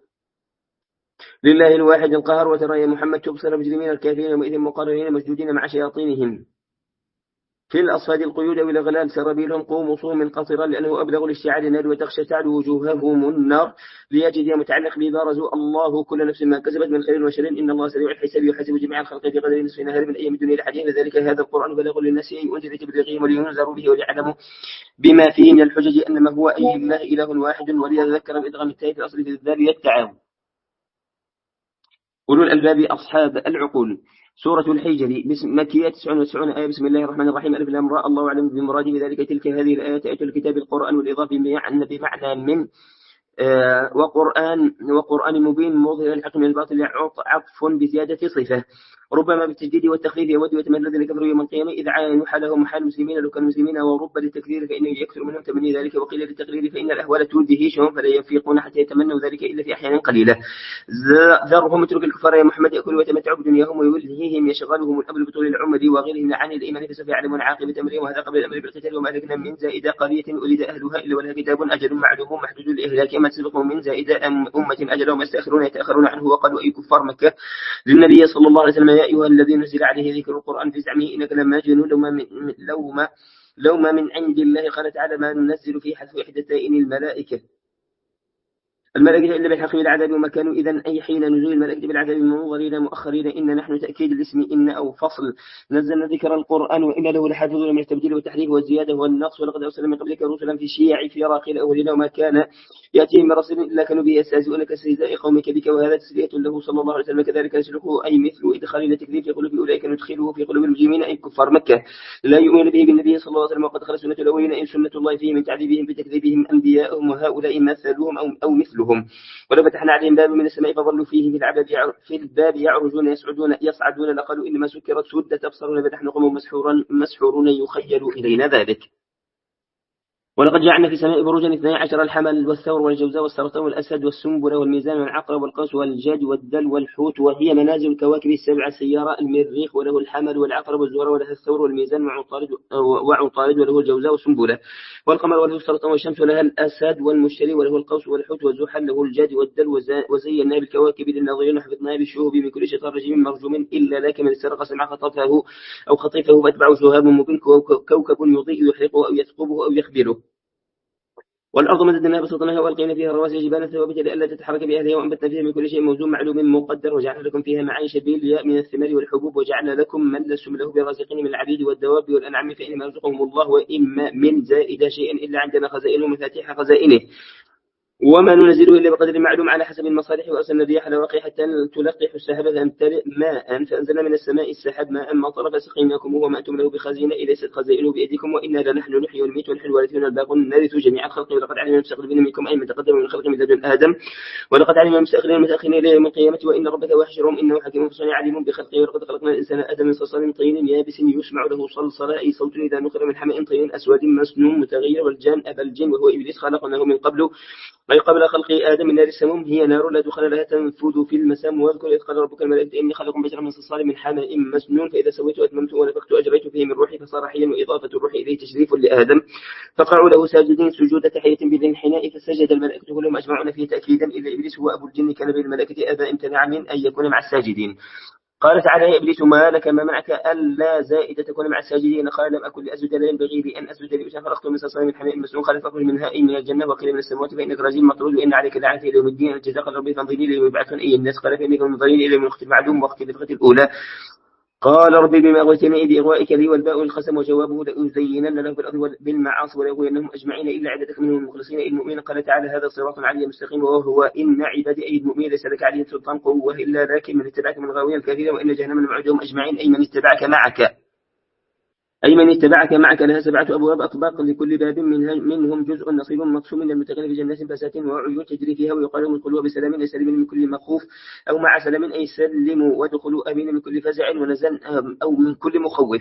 لله الواحد القهر وترى يا محمد تبصر مجرمين الكافرين يومئذ مقررين مسجودين مع شياطينهم في الأصفاد القيود والأغلال سرابيلهم قوم صوم قصرا لأنه أبلغ لاشتعال النار وتخشى تعد وجوههم النار ليجد متعلق ببارزوا الله كل نفس ما كسبت من خير وشر إن الله سريع الحساب يحاسب جميع الخلق في قدر نصف نهار من أيام الدنيا لحديث لذلك هذا القرآن بلغ للناس ينذر لتبليغهم ولينذروا به وليعلموا بما فيه من الحجج أنما هو أي الله إله واحد وليذكر بإدغام التاء في الأصل في الذال يتعاون. أولو الألباب أصحاب العقول. سورة الحجر بسم مكية تسعة وتسعين آية بسم الله الرحمن الرحيم ألف لام راء الله أعلم بمراده بذلك تلك هذه الآيات آيات الكتاب القرآن والإضافة بمعنى بمعنى من آه وقرآن وقرآن مبين موضع الحق من الباطل عطف بزيادة صفة ربما بالتجديد والتخفيف يود ويتمنى الذين كفروا يوم القيامة إذ عاينوا حالهم حال المسلمين لو كانوا مسلمين ورب للتكرير فإنه يكثر منهم تمني ذلك وقيل للتقرير فإن الأهوال تدهشهم فلا يفيقون حتى يتمنوا ذلك إلا في أحيان قليلة. ذرهم اترك الكفار يا محمد يأكلوا ويتمتعوا بدنياهم ويلهيهم يشغلهم الأمر بطول العمر وغيرهم عن الإيمان فسوف يعلمون عاقبة أمرهم وهذا قبل الأمر بالقتال وما أهلكنا من زائدة قرية أريد أهلها إلا ولها كتاب أجل معلوم محدود الإهلاك ما تسبقهم من زائدة أمة أجلهم يستأخرون يتأخرون عنه وقالوا أي كفار مكة للنبي صلى الله عليه وسلم يا أيها الذين نزل عليه ذكر القرآن في زعمه إنك لما جنون لو ما من لو ما لو ما من عند الله قال تعالى ما ننزل في حذف إحدتين الملائكة الملائكة إلا بالحق بالعذاب وما كانوا إذن أي حين نزول الملائكة بالعذاب منظرين مؤخرين إن نحن تأكيد الاسم إن أو فصل نزلنا ذكر القرآن وإن له لحافظون من التبديل والتحريف والزيادة والنقص ولقد أرسلنا من قبلك رسلا في شيع في راقي الأولين وما كان يأتيهم برسول إلا كانوا به يستهزئون كاستهزاء قومك بك وهذا تسلية له صلى الله عليه وسلم كذلك نسلكه أي مثل إدخال التكذيب في قلوب أولئك ندخله في قلوب المجرمين أي كفار مكة لا يؤمن به بالنبي صلى الله عليه وسلم وقد خلت سنة الأولين أي سنة الله فيه من تعذيبهم بتكذيبهم أنبياءهم وهؤلاء مثلهم أو, أو مثلهم فتحنا عليهم باب من السماء فظلوا فيه في العباد في الباب يعرجون يسعدون يصعدون لقالوا إنما سكرت سدت أبصارنا فنحن قوم مسحورون مسحورون يخيل إلينا ذلك. ولقد جعلنا في السماء بروجا اثني عشر الحمل والثور والجوزاء والسرطان والأسد والسنبل والميزان والعقرب والقوس والجاد والدل والحوت وهي منازل الكواكب السبع السيارة المريخ وله الحمل والعقرب والزهر وله الثور والميزان وعطارد وعطارد وله الجوزاء والسنبلة والقمر وله السرطان والشمس ولها الأسد والمشتري وله القوس والحوت والزحل له الجاد والدل وزيناها بالكواكب للناظرين وحفظناها بالشهب من كل شيطان رجيم مرجوم إلا لكن من استرق سمع خطفه أو خطيفه فاتبعه شهاب مبين كوكب يضيء يحرقه أو يثقبه أو يخبره. والأرض مددناها بسطناها وألقينا فيها رواسي جبالا ثوابت لئلا تتحرك بأهلها وأنبتنا فيها من كل شيء موزون معلوم مقدر وجعلنا لكم فيها معايش بالياء من الثمار والحبوب وجعلنا لكم من لستم له برازقين من العبيد والدواب والأنعام فإنما يرزقهم الله وإما من زائد شيء إلا عندنا خزائنه مفاتيح خزائنه وما ننزله إلا بقدر معلوم على حسب المصالح، وأرسلنا الرياح لواقع حتى تلقح السحاب فامتلئ ماء، فأنزلنا من السماء السحاب ماء مطر فسقيناكم وما أنتم له بخازين ليست خزائنه بأيديكم وإنا لنحن نحيي ونميت ونحن الوارثون الباقون نرث جميع الخلق، ولقد علمنا المستقدمين منكم أي من تقدم من خلق من لدن آدم، ولقد علمنا المستأخرين المتأخرين إلى يوم القيامة، وإن ربك وحشرهم إنه حكيم فصل عليم بخلقه، ولقد خلقنا الإنسان آدم من صلصال طين يابس يسمع له صلصلا أي صوت إذا نقر من حمأ طين أسود مسنون متغير، والجان أبا الجن وهو إبليس خلقناه من قبل أي قبل خلق آدم من نار السموم هي نار لا دخل لها تنفذ في المسام، واذكر إذ قال ربك الملائكة إني خلق بشرا من صلصال من حمأ مسنون، فإذا سويت وأتممت ونفخت أجريت فيه من روحي فصار حيا، وإضافة الروح إليه تشريف لآدم، فقعوا له ساجدين سجود تحية بإذن حناء، فسجد الملائكة كلهم أجمعون فيه تأكيدا إلا إبليس هو أبو الجن كان بالملائكة أبى امتنع من أن يكون مع الساجدين. قال تعالى يا إبليس ما لك ما منعك ألا زائد تكون مع الساجدين؟ قال لم أكن لأسجد لا ينبغي لي أن أسجد لبشر خلقته من صلصال من حمأ مسنون، قال فاخرج منها أي من الجنة وقيل من السماوات فإنك رجيم مطرود وإن عليك لعنة إلى يوم الدين، الجزاء قال ربي فانظرني إلى يوم يبعثون أي الناس، قال فإنك منظرين إلى يوم الوقت المعلوم وقت النفخة الأولى. قال ربي بما أغويتني بإغوائك لي والباء القسم وجوابه لأزينن له بالأرض بالمعاصي ولأغوينهم أجمعين إلا عبادك منهم المخلصين المؤمنين. قال تعالى هذا صراط علي مستقيم وهو إن عبادي أي المؤمنين ليس لك عليهم سلطان قوة إلا لكن من اتبعك من الغاوين الكافرين وإن جهنم لموعدهم أجمعين أي من اتبعك معك أي من اتبعك معك لها سبعة أبواب أطباق لكل باب منهم جزء نصيب مقسوم للمتقين في جنات بساتين وعيون تجري فيها ويقال لهم ادخلوا بسلام أي سلم من كل مخوف أو مع سلام أي سلموا وادخلوا أمين من كل فزع ونزل أو من كل مخوف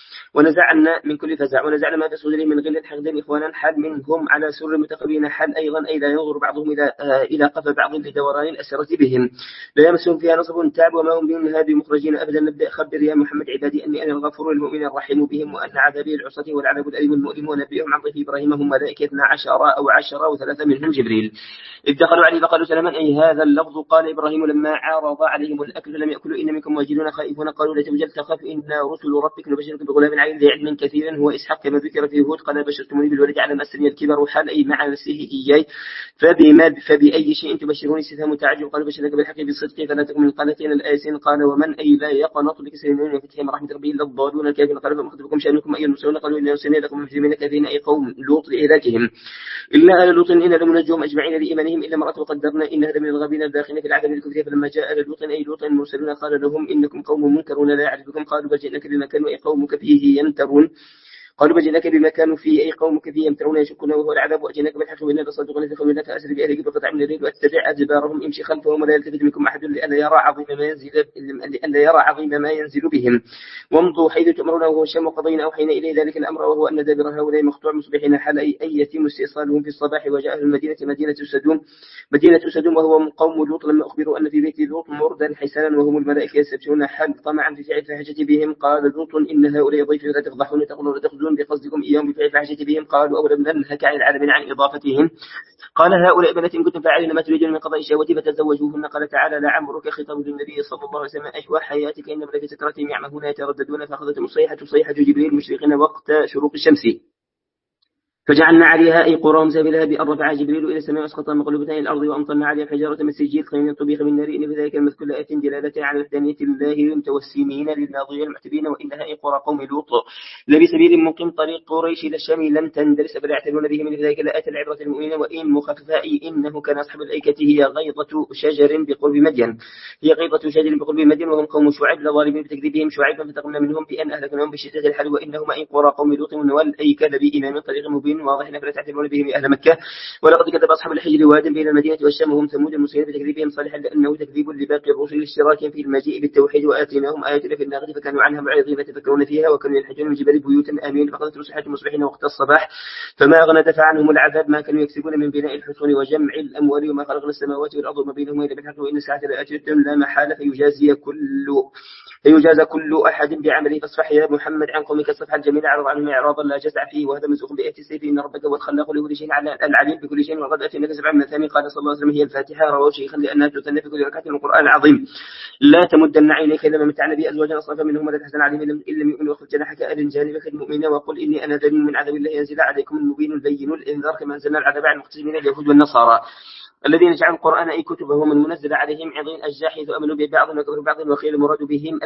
ونزعنا من كل فزع ونزعنا ما في صدورهم من غل حقد إخوانا حال منهم على سر متقابلين حال أيضا أي لا ينظر بعضهم إلى إلى قفا بعض لدوران الأسرة بهم لا يمسهم فيها نصب تعب وما هم منها بمخرجين أبدا. نبدأ خبر يا محمد عبادي أني أنا الغفور المؤمن الرحيم بهم وأن عذابي العصاة والعذاب الأليم المؤلم، ونبئهم عن ضيف إبراهيم هم ملائكة اثنا عشر أو عشرة وثلاثة منهم جبريل إذ دخلوا عليه فقالوا سلاما أي هذا اللفظ. قال إبراهيم لما عارض عليهم الأكل لم يأكلوا إن منكم واجلون خائفون قالوا لا توجل تخف إنا رسل ربك نبشرك بغلام عليم ذي علم كثير هو إسحاق كما ذكر في هود قال بشرتموني بالولد على مسني الكبر حال أي مع نفسه إياي فبما فبأي شيء تبشروني استفهام تعجب قالوا بشرك بالحق بالصدق فلا تكن من القانتين الآيسين قال ومن أي لا يقنط بكسر من وفتح رحمة ربه إلا الضالون الكافرين قالوا فما خطبكم شأنكم أيها المرسلون قالوا إنا أرسلنا لكم مجرمين كافرين أي قوم لوط لإهلاكهم إلا آل لوط إنا لمنجهم أجمعين لإيمانهم إلا امرأته قدرنا إنها لمن الغابين الداخلين في العذاب الكفر فلما جاء آل لوط أي لوط المرسلون قال لهم إنكم قوم منكرون لا يعرفكم قالوا بل جئناك بما كانوا أي قومك فيه يمترون قالوا بجناك بما كانوا فيه أي قومك فيه يمترون يشكون وهو العذاب وأجناك بالحق وإنا لصادقون فقالوا لا تأسر بأهلك بقطع من الليل واتبع أدبارهم امشي خلفهم ولا يلتفت منكم أحد لئلا يرى عظيم ما ينزل لئلا يرى عظيم ما ينزل بهم وامضوا حيث تؤمرون وهو الشام وقضينا أوحينا إليه ذلك الأمر وهو أن دابر هؤلاء مقطوع مصبحين حال أي أن يتم استئصالهم في الصباح وجاء أهل المدينة مدينة سدوم مدينة سدوم وهو قوم لوط لما أخبروا أن في بيت لوط مردا حسانا وهم الملائكة يستبشرون حال طمعا في فعل الفاحشة بهم قال لوط إن هؤلاء ضيفي لا تفضحون تقولون ولا تخزون بقصدكم إياهم بفعل الفاحشة بهم قالوا أولم ننهك عن العالمين عن إضافتهم قال هؤلاء بنات إن كنتم فاعلين ما تريدون من قضاء الشهوة فتزوجوهن قال تعالى لعمرك خطاب للنبي صلى الله عليه وسلم أشوى حياتك إن ملك سكرتهم يعمهون يترددون فأخذتهم الصيحة صيحة جبريل مشرقين وقت شروق الشمس فجعلنا عليها أي قرام سافلها بأن رفع جبريل إلى السماء وأسقط مقلوبتها إلى الأرض وأمطرنا عليها حجارة من سجيل خير طبيخ من نار إن في ذلك المذكور لآية دلالة على وحدانية الله المتوسمين للناظرين المعتبين وإنها أي قرى قوم لوط لبي سبيل مقيم طريق قريش إلى الشام لم تندرس فلا يعتدون به من في ذلك لآية العبرة المؤمنين وإن مخففة إنه كان أصحاب الأيكة هي غيضة شجر بقرب مدين هي غيضة شجر بقرب مدين وهم قوم شعيب لظالمين بتكذيبهم شعيبا فانتقمنا منهم بأن أهلكناهم بشدة الحل وإنهما أي قرى قوم لوط والأيكة بإمام طريق مبين واضح فلا تعتدون بهم أهل مكة ولقد كذب أصحاب الحجر واد بين المدينة والشام وهم ثمود المسلمين بتكذيبهم صالحا لأنه تكذيب لباقي الرسل اشتراكهم في المجيء بالتوحيد وآتيناهم آياتنا في الناقة فكانوا عنها معرضين يتفكرون فيها وكانوا ينحتون من جبال بيوتا آمين فقدت رسحات مصبحين وقت الصباح فما أغنى دفع عنهم العذاب ما كانوا يكسبون من بناء الحصون وجمع الأموال وما خلقنا السماوات والأرض وما بينهما إلا بالحق وإن الساعة لآتية لا محالة فيجازي كل فيجازى كل أحد بعمله فاصفح يا محمد عن قومك الصفح الجميل عرض عنهم إعراضا لا جزع فيه وهذا مسوق بآية السيف إن ربك هو الخلاق لكل شيء العليم بكل شيء وقد أتيناك سبعا من الثاني قال صلى الله عليه وسلم هي الفاتحة رواه شيخا لأنها تثنى في كل ركعة من القرآن العظيم لا تمدن عينيك إلا ما متعنا به أزواجا أصنافا منهم ولا تحزن عليهم إن لم يؤمنوا واخفض جناحك أذن جانبك المؤمنين وقل إني أنا ذليل من عذاب الله ينزل عليكم المبين البين الإنذار كما أنزلنا العذاب على المقتسمين اليهود والنصارى الذين جعلوا القرآن أي كتبهم المنزل عليهم عظيم أجزاء حيث أمنوا ببعض وكفروا بعض وقيل المراد بهم الذين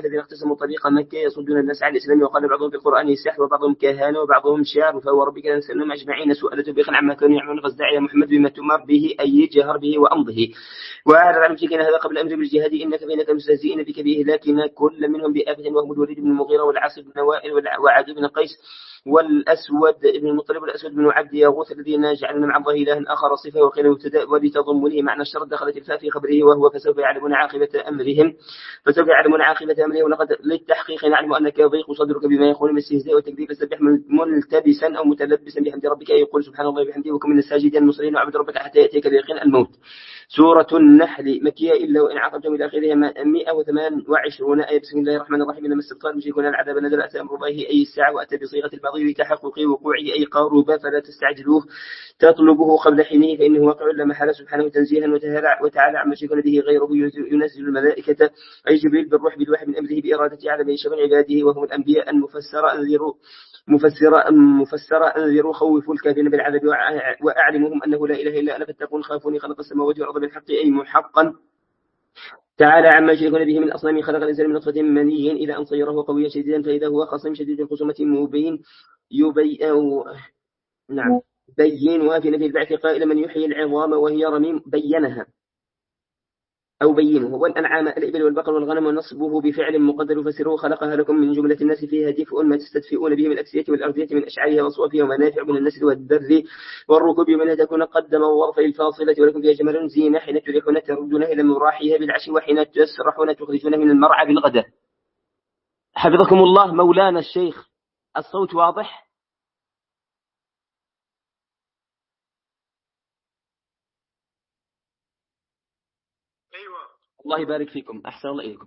الذين اقتسموا طريق مكة يصدون الناس عن الإسلام، وقال بعضهم بالقرآن سحر وبعضهم كهانة وبعضهم شعر، فهو ربك لنسألهم أجمعين سؤال توبيخا عما كانوا يعملون. فازدع يا محمد بما تؤمر به أي جهر به وأمضه، وأعرض عن المشركين هذا قبل الأمر بالجهاد إنك بينك المستهزئين بك بإهلاكنا كل منهم بآفة، وهم الوليد بن المغيرة والعاص بن وائل وعدي بن قيس والأسود بن المطلب والأسود بن عبد يغوث الذين جعلنا مع الله إلها آخر صفة وقيل مبتدأ ولتضمنه معنى الشرط دخلت الفاء في خبره وهو فسوف يعلمون عاقبة أمرهم فسوف يعلمون عاقبة أمرهم. ولقد للتحقيق نعلم أنك يضيق صدرك بما يقول من استهزاء وتكذيب، فسبح ملتبسا أو متلبسا بحمد ربك، يقول سبحان الله وبحمده وكن من الساجدين المصلين وعبد ربك حتى يأتيك اليقين الموت. سورة النحل مكية إلا وإن عاقبتم إلى آخرها مئة وثمان وعشرون آية. بسم الله الرحمن الرحيم. إنما استبطأ المشركون العذاب نزل أتى أمر الله أي الساعة، وأتى بصيغة الماضي لتحقق وقوعه أي قارب، فلا تستعجلوه تطلبه قبل حينه فإنه واقع لا محالة، سبحانه تنزيها وتعالى عما يشركون به غيره. ينزل الملائكة أي جبريل بالروح بالوحي من أمره بإرادته على من يشاء من عباده وهم الأنبياء المفسر أنذروا مفسرة مفسرة أنذروا خوفوا الكافرين بالعذاب وأعلمهم أنه لا إله إلا أنا فاتقون خافوني خلق السماوات والأرض بالحق أي محقا تعالى عما يشركون به من أصنام. خلق الإنسان من نطفة مني إلى أن صيره قويا شديدا فإذا هو خصيم شديد الخصومة مبين يبين أو نعم بين وافي نفي البعث قائل من يحيي العظام وهي رميم بينها أو بينه. والأنعام الإبل والبقر والغنم ونصبه بفعل مقدر فسره خلقها لكم من جملة الناس فيها دفء ما تستدفئون به من الأكسية والأرضية من أشعارها وصوفها ومنافع من النسل والدر والركوب منها تكون قدم وورف الفاصلة ولكم فيها جمل زينة حين تريحون تردون إلى مراحها بالعشي وحين تسرحون تخرجون من المرعى بالغداء. حفظكم الله. مولانا الشيخ الصوت واضح؟ الله يبارك فيكم. أحسن الله إليكم.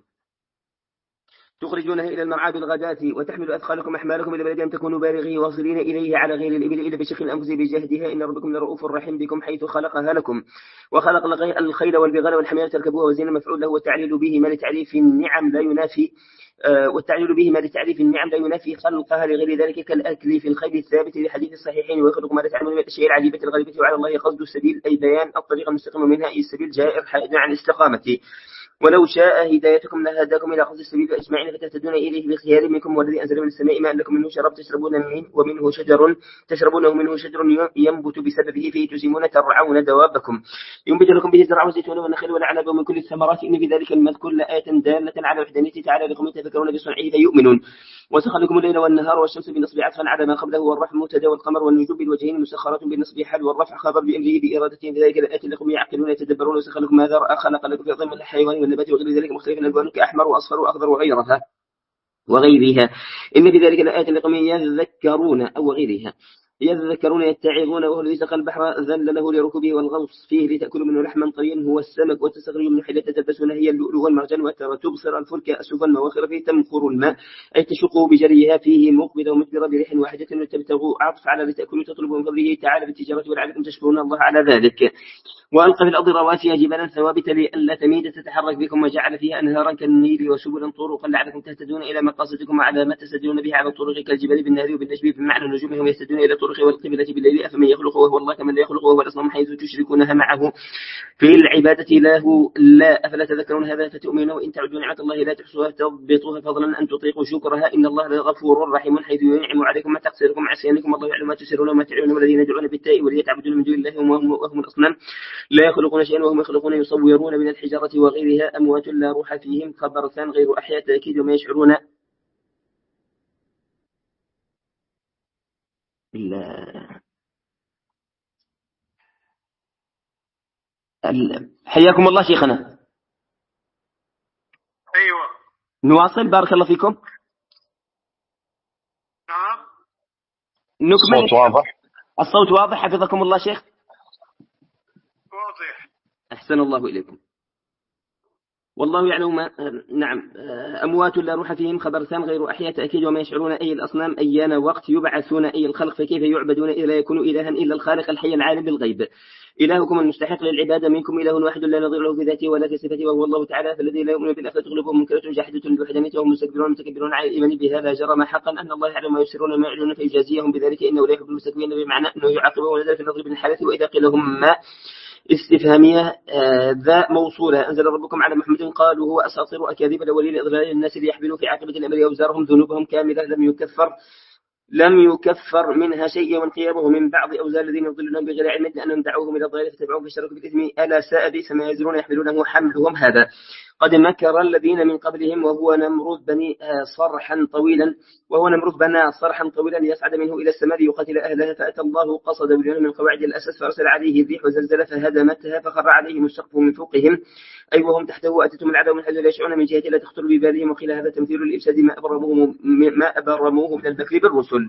تخرجونها إلى المرعى بالغداة وتحمل أثقالكم أحمالكم إلى بلد لم تكونوا بالغيه واصلين إليه على غير الإبل إلا بشق الأنفس بجهدها إن ربكم لرؤوف رحيم بكم حيث خلقها لكم وخلق الخيل والبغال والحمير تركبوها وزين مفعول له والتعليل به ما لتعريف النعم لا ينافي آه والتعليل به ما لتعريف النعم لا ينافي خلقها لغير ذلك كالأكل في الخيل الثابت لحديث الصحيحين ويخلق ما لا تعلمون من الأشياء العجيبة الغريبة وعلى الله قصد السبيل أي بيان الطريق المستقيم منها أي السبيل جائر حائد عن استقامته. ولو شاء هدايتكم لهداكم إلى قصد السبيل أجمعين فتهتدون إليه بخيار منكم والذي أنزل من السماء ماء لكم منه شراب تشربون منه ومنه شجر تشربونه منه شجر ينبت بسببه فيه تسيمون ترعون دوابكم ينبت لكم به الزرع والزيتون والنخيل والعنب ومن كل الثمرات إن في ذلك المذكور لآية دالة على وحدانيته تعالى لكم يتفكرون بصنعه فيؤمنون. وسخر لكم الليل والنهار والشمس بالنصب عطفا على ما قبله والرفع مبتدا والقمر والنجوم بالوجهين مسخرات بالنصب حال والرفع خبر بأمره بإرادته في ذلك الآية لكم يعقلون يتدبرون. وسخر لكم ما ذرأ خلق لكم في ضمن الحيوان والنبات وغير ذلك مختلف الألوان كأحمر وأصفر وأخضر وغيرها وغيرها إن في ذلك الآية لقوم يذكرون أو غيرها يذكرون يتعظون. وهو الذي سقى البحر ذل له لركوبه والغوص فيه لتأكلوا منه لحما طريا هو السمك وتستخرجوا من حلة تلبسون هي اللؤلؤ والمرجان وتبصر الفلك السفن مواخر فيه تمخر الماء أي تشقوا بجريها فيه مقبلة ومدبرة بريح واحدة وتبتغوا عطف على لتأكلوا تطلبوا من فضله تعالى بالتجارة ولعلكم تشكرون الله على ذلك. وألقى في الأرض رواسي جبالا ثوابت لئلا تميد تتحرك بكم وجعل فيها أنهارا كالنيل وسبلا طرقا لعلكم تهتدون إلى مقاصدكم وعلامات تستدلون بها على الطرق كالجبال بالنهر وبالنجم بمعنى النجوم هم يهتدون إلى الطرق والقبلة بالليل أفمن يخلق وهو الله كمن لا يخلق وهو الأصنام حيث تشركونها معه في العبادة له لا أفلا تذكرون هذا فتؤمنون وإن تعدوا نعمة الله لا تحصوها تضبطوها فضلا أن تطيقوا شكرها إن الله لغفور رحيم حيث ينعم عليكم ما تقصيركم عصيانكم والله يعلم ما تسرون وما تعلنون والذين يدعون بالتاء وليتعبدون من دون الله وهم, وهم الأصنام لا يخلقون شيئا وهم يخلقون يصورون من الحجارة وغيرها أموات لا روح فيهم خبر ثان غير أحياء تأكيد وما يشعرون. لا حياكم الله شيخنا. أيوة نواصل بارك الله فيكم. نعم نكمل. الصوت واضح؟ الصوت واضح حفظكم الله شيخ. واضح. أحسن الله إليكم. والله يعلم ما نعم أموات لا روح فيهم خبر ثان غير أحياء تأكيد وما يشعرون أي الأصنام أيان وقت يبعثون أي الخلق فكيف يعبدون إذا لا يكون إلها إلا الخالق الحي العالم بالغيب. إلهكم المستحق للعبادة منكم إله واحد لا نظير له في ذاته ولا في صفته وهو الله تعالى فالذي لا يؤمن بالآخرة قلوبهم منكرة جاحدة بوحدانيته وهم مستكبرون متكبرون على الإيمان بهذا جرم حقا أن الله يعلم ما يسرون وما يعلنون فيجازيهم بذلك إنه لا يحب المستكبرين بمعنى أنه يعاقبهم ونزل في النظر بالحالة وإذا قيل لهم ما استفهامية ذا موصولة. أنزل ربكم على محمد قالوا هو أساطير أكاذيب الأولين إضلال الناس ليحملوا في عاقبة الأمر أوزارهم ذنوبهم كاملة لم يكفر لم يكفر منها شيء يوم القيامة ومن بعض أوزار الذين يضلونهم بغير علم لأنهم دعوهم إلى الضلال فتبعوهم فاشتركوا بالإثم ألا ساء بئس ما يزرون يحملونه حملهم هذا. قد مكر الذين من قبلهم وهو نمرود بني صرحا طويلا وهو نمرود بنى صرحا طويلا ليصعد منه إلى السماء ليقاتل أهلها فأتى الله قصد بليون من قواعد الأساس فأرسل عليه الريح وزلزل فهدمتها فخر عليهم السقف من فوقهم أي وهم تحته وأتتهم العذاب من حيث لا يشعرون من جهة لا تخطر ببالهم وقيل هذا تمثيل للإفساد ما أبرموه ما أبرموه من المكر بالرسل.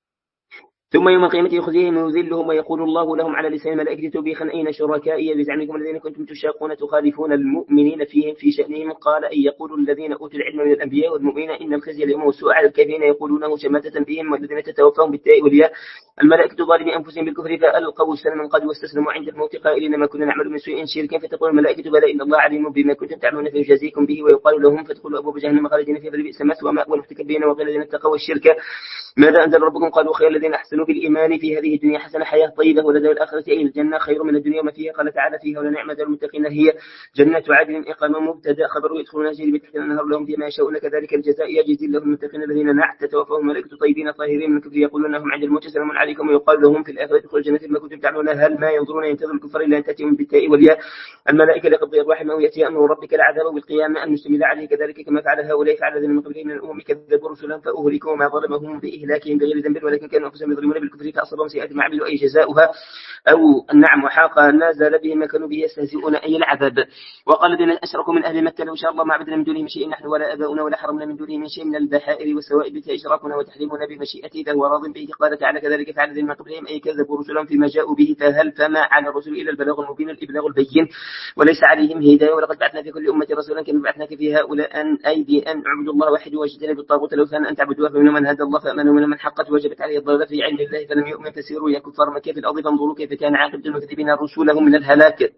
ثم يوم القيامة يخزيهم ويذلهم ويقول الله لهم على لسان الملائكة توبيخا أين شركائي بزعمكم الذين كنتم تشاقون تخالفون المؤمنين فيهم في شأنهم قال أن يقول الذين أوتوا العلم من الأنبياء والمؤمنين إن الخزي اليوم والسوء على الكافرين يقولونه شماتة بهم والذين تتوفاهم بالتاء والياء الملائكة ظالمي أنفسهم بالكفر فألقوا السلام قد واستسلموا عند الموت قائلين ما كنا نعمل من سوء شركا فتقول الملائكة بلى إن الله عليم بما كنتم تعملون فيجازيكم به ويقال لهم فادخلوا أبواب جهنم خالدين فيها فبئس مثوى مأوى المتكبرين وقيل الذين اتقوا الشرك ماذا أنزل ربكم قالوا خير الذين أحسنوا بالإيمان في هذه الدنيا حسنة حياة طيبة ولدار الآخرة أي الجنة خير من الدنيا وما فيها قال تعالى فيها ولنعم دار المتقين هي جنة عدن إقامة مبتدأ خبر يدخلون جري تحت الأنهار لهم فيما يشاءون كذلك الجزاء يجزي لهم المتقين الذين نعت توفاهم ملائكة طيبين طاهرين من كفر يقولون لهم عند الموت سلام عليكم ويقال لهم في الآخرة ادخلوا الجنة ما كنتم تعملون هل ما ينظرون ينتظر الكفر إلا أن تأتيهم بالتاء والياء الملائكة لقد أرواح ما يأتي أمر ربك العذاب بالقيامة المشتمل عليه كذلك كما فعل هؤلاء فعل الذين من قبلهم من الأمم كذبوا رسلهم فأهلكوا ما ظلمهم بإهلاكهم بغير ذنب ولكن كانوا أنفسهم يظلمون بالكفر فأصابهم سيئات ما عملوا أي جزاؤها أو النعم وحاق نازل بهم ما كانوا به يستهزئون أي العذاب. وقال الذين أشركوا من أهل مكة لو شاء الله ما عبدنا من دونه من شيء نحن ولا آباؤنا ولا حرمنا من دونه من شيء من البحائر والسوائب فإشراكنا وتحريمنا بمشيئته إذا هو راض به قال تعالى كذلك فعل الذين من قبلهم أي كذبوا رسلهم فيما جاءوا به فهل فما على الرسل إلى البلاغ المبين الإبلاغ البين وليس عليهم هداية ولقد بعثنا في كل أمة رسولا كما بعثنا في هؤلاء أن أيدي أن اعبدوا الله وحده واجتنبوا الطاغوت لو كان أن تعبدوها فمنهم من هدى الله فأمنوا ومنهم من حقت وجبت عليه الضلالة في علم الله فلم يؤمن فسيروا يا كفار مكة في الأرض فانظروا كيف كان عاقبة المكذبين رسولهم من الهلاك.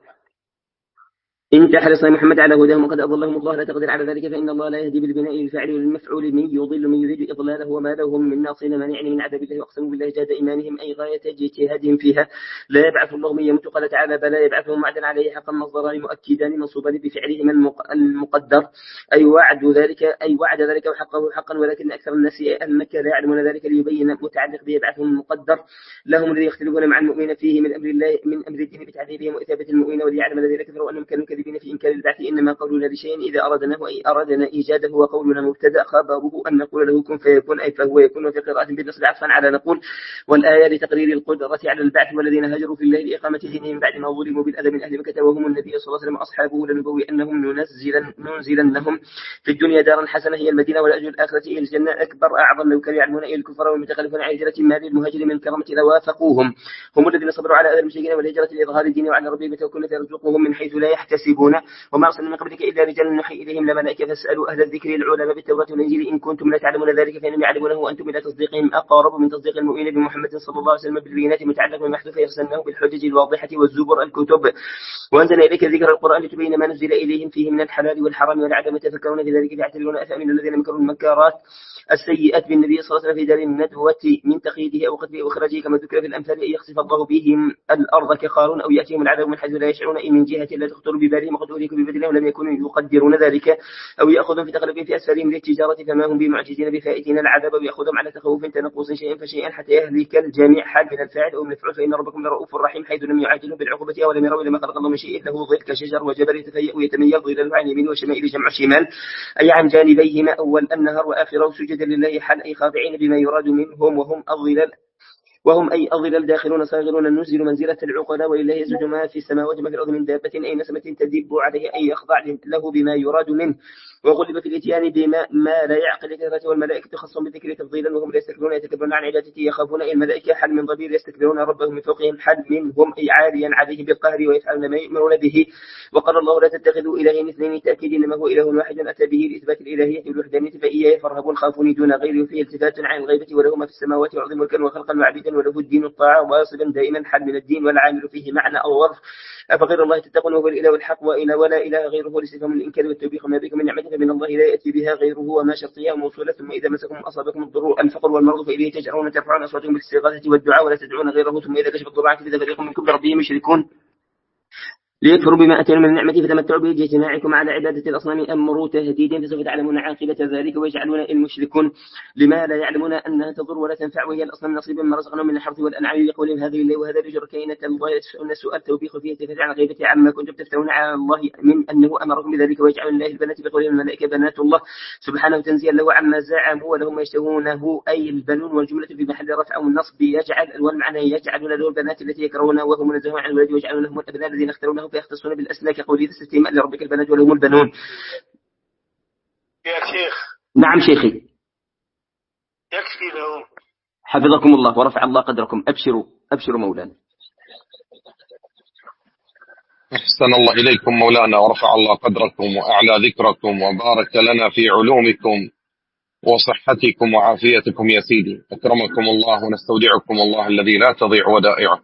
إن تحرص محمد على هداهم وقد أضلهم الله لا تقدر على ذلك فإن الله لا يهدي بالبناء للفاعل وللمفعول من يضل من يريد إضلاله وما لهم من ناصرين مانع من عذاب الله وأقسموا بالله جهد إيمانهم أي غاية اجتهادهم فيها لا يبعث الله من يموت قال تعالى بلى يبعثهم وعدا عليه حقا مصدران مؤكدان منصوبان بفعلهما المقدر أي وعد ذلك أي وعد ذلك وحقه حقا ولكن أكثر الناس أهل مكة لا يعلمون ذلك ليبين متعلق بيبعثهم المقدر لهم الذي يختلفون مع المؤمنين فيه من أمر الله من أمر الدين بتعذيبهم وإثابة المؤمنين وليعلم الذين كفروا أنهم كانوا في إنكار البعث إنما قولنا لشيء إذا أردناه أي أردنا إيجاده وقولنا مبتدأ خبره أن نقول له كن فيكون أي فهو يكون في قراءة بالنصب عطفا على نقول والآية لتقرير القدرة على البعث والذين هاجروا في الله لإقامة دينهم بعد ما ظلموا بالأذى من أهل مكة وهم النبي صلى الله عليه وسلم أصحابه لنبوي أنهم ننزلا ننزلا لهم في الدنيا دارا حسنة هي المدينة والأجر الآخرة هي الجنة أكبر أعظم لو كانوا يعلمون أي الكفار والمتخلفون عن هجرة مال المهاجر من كرامة إذا وافقوهم هم الذين صبروا على أذى المشركين والهجرة لإظهار الدين وعلى ربهم يتوكلون فيرزقهم من حيث لا يحتسبون وما أرسلنا من قبلك إلا رجالا نوحي إليهم لملائكة فاسألوا أهل الذكر العلماء بالتوراة والإنجيل إن كنتم لا تعلمون ذلك فإنهم يعلمونه وأنتم إلى تصديقهم أقارب من تصديق المؤمنين بمحمد صلى الله عليه وسلم بالبينات متعلق بالمحذوف يرسلناه بالحجج الواضحة والزبر الكتب وأنزل إليك ذكر القرآن لتبين ما نزل إليهم فيه من الحلال والحرام والعدم يتفكرون في ذلك فيعتبرون أفأمن الذين مكروا المكارات السيئات بالنبي صلى الله عليه وسلم في دار الندوة من تقييده أو قتله أو إخراجه كما ذكر في الأمثال أن يخسف الله بهم الأرض كقارون أو يأتيهم العذاب من حيث لا يشعرون أي من جهة لا تخطر ببالهم وقد أهلكوا ببدلهم ولم يكونوا يقدرون ذلك أو يأخذهم في تقلبهم في أسفلهم للتجارة فما هم بمعجزين بفائتين العذاب ويأخذهم على تخوف تنقص شيئا فشيئا حتى يهلك الجميع حال من الفاعل أو من الفعل فإن ربكم لرؤوف رحيم حيث لم يعاجلهم بالعقوبة ولم يروا لما خلق الله من شيء له ظل كشجر وجبل يتفيأ ويتميز ظلاله عن يمين وشمائل جمع شمال أي عن جانبيهما أول النهر وآخره سجدا لله حال أي خاضعين بما يراد منهم وهم الظلال وهم أي الظلال داخلون صاغرون ننزل منزلة العقلاء ولله يسجد ما في السماوات وما في الأرض من دابة أي نسمة تدب عليه أي يخضع له بما يراد منه وغلب في الاتيان بما ما لا يعقل كثرته والملائكة خصهم بالذكر تفضيلا وهم لا يستكبرون يتكبرون عن عبادته يخافون أي الملائكة حل من ضبير يستكبرون ربهم من فوقهم حل منهم أي عاليا عليه بالقهر ويفعلون ما يؤمرون به وقال الله لا تتخذوا إلهين اثنين تأكيد إنما هو إله واحد أتى به لإثبات الإلهية والوحدانية فإياه فارهبون خافوني دون غيره فيه التفات عن الغيبة وله ما في السماوات والأرض ملكا وخلقا وعبيدا وله الدين الطاعة واصبا دائما حل من الدين والعامل فيه معنى أو ظرف أفغير الله تتقون وهو الإله الحق وإلى ولا إله غيره لسفهم الإنكار والتوبيخ ما بكم من نعمة فمن الله لا يأتي بها غيره وما شرطية موصولة ثم إذا مسكم أصابكم الضر الفقر والمرض فإليه تجأرون ترفعون أصواتكم بالاستغاثة والدعاء ولا تدعون غيره ثم إذا كشف الضر عنكم إذا فريق منكم بربهم يشركون ليكفروا بما أتينا من النعمة فتمتعوا باجتماعكم على عبادة الأصنام أمر تهديد فسوف تعلمون عاقبة ذلك ويجعلون المشركون لما لا يعلمون أنها تضر ولا تنفع وهي الأصنام نصيبا ما رزقناهم من الحرث والأنعام يقولون هذه الليل وهذا الرجل كينة الله يسألون السؤال توبيخ فيه تفتح عن غيبة عما كنتم تفترون على الله من أنه أمركم بذلك ويجعلون الله البنات بقولهم الملائكة بنات الله سبحانه تنزيها له عما زعموا ولهم ما يشتهونه أي البنون والجملة في محل رفع أو النصب يجعل والمعنى يجعلون له البنات التي يكرهونها وهم منزهون عن الولد ويجعلون لهم الأبناء الذين اختارونه فيختصون بالأسلاك قولي استثناء لربك البنات ولهم البنون. يا شيخ. نعم شيخي. يكفي لهم. حفظكم الله ورفع الله قدركم. أبشروا أبشروا مولانا. أحسن الله إليكم مولانا ورفع الله قدركم وأعلى ذكركم وبارك لنا في علومكم وصحتكم وعافيتكم يا سيدي. أكرمكم الله ونستودعكم الله الذي لا تضيع ودائعه.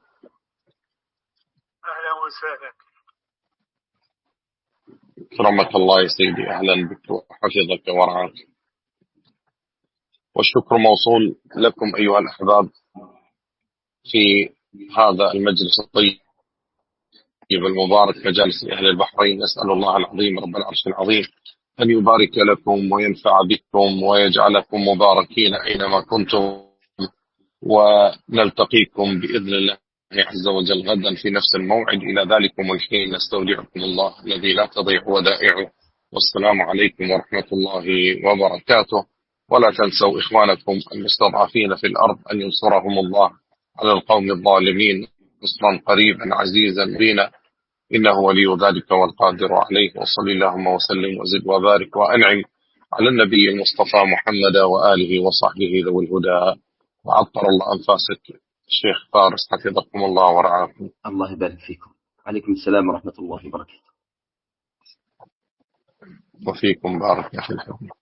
أهلا وسهلا. أكرمك الله يا سيدي. أهلا بك وحفظك ورعاك. والشكر موصول لكم أيها الأحباب في هذا المجلس الطيب المبارك مجالس أهل البحرين. نسأل الله العظيم رب العرش العظيم أن يبارك لكم وينفع بكم ويجعلكم مباركين أينما كنتم، ونلتقيكم بإذن الله عز وجل غدا في نفس الموعد. إلى ذلكم الحين نستودعكم الله الذي لا تضيع ودائعه. والسلام عليكم ورحمة الله وبركاته. ولا تنسوا إخوانكم المستضعفين في الأرض أن ينصرهم الله على القوم الظالمين نصرا قريبا عزيزا بنا، إنه ولي ذلك والقادر عليه. وصل اللهم وسلم وزد وبارك وأنعم على النبي المصطفى محمد وآله وصحبه ذوي الهدى. وعطر الله أنفاسك الشيخ فارس حفظكم الله ورعاكم. الله يبارك فيكم. عليكم السلام ورحمة الله وبركاته. وفيكم بارك الله.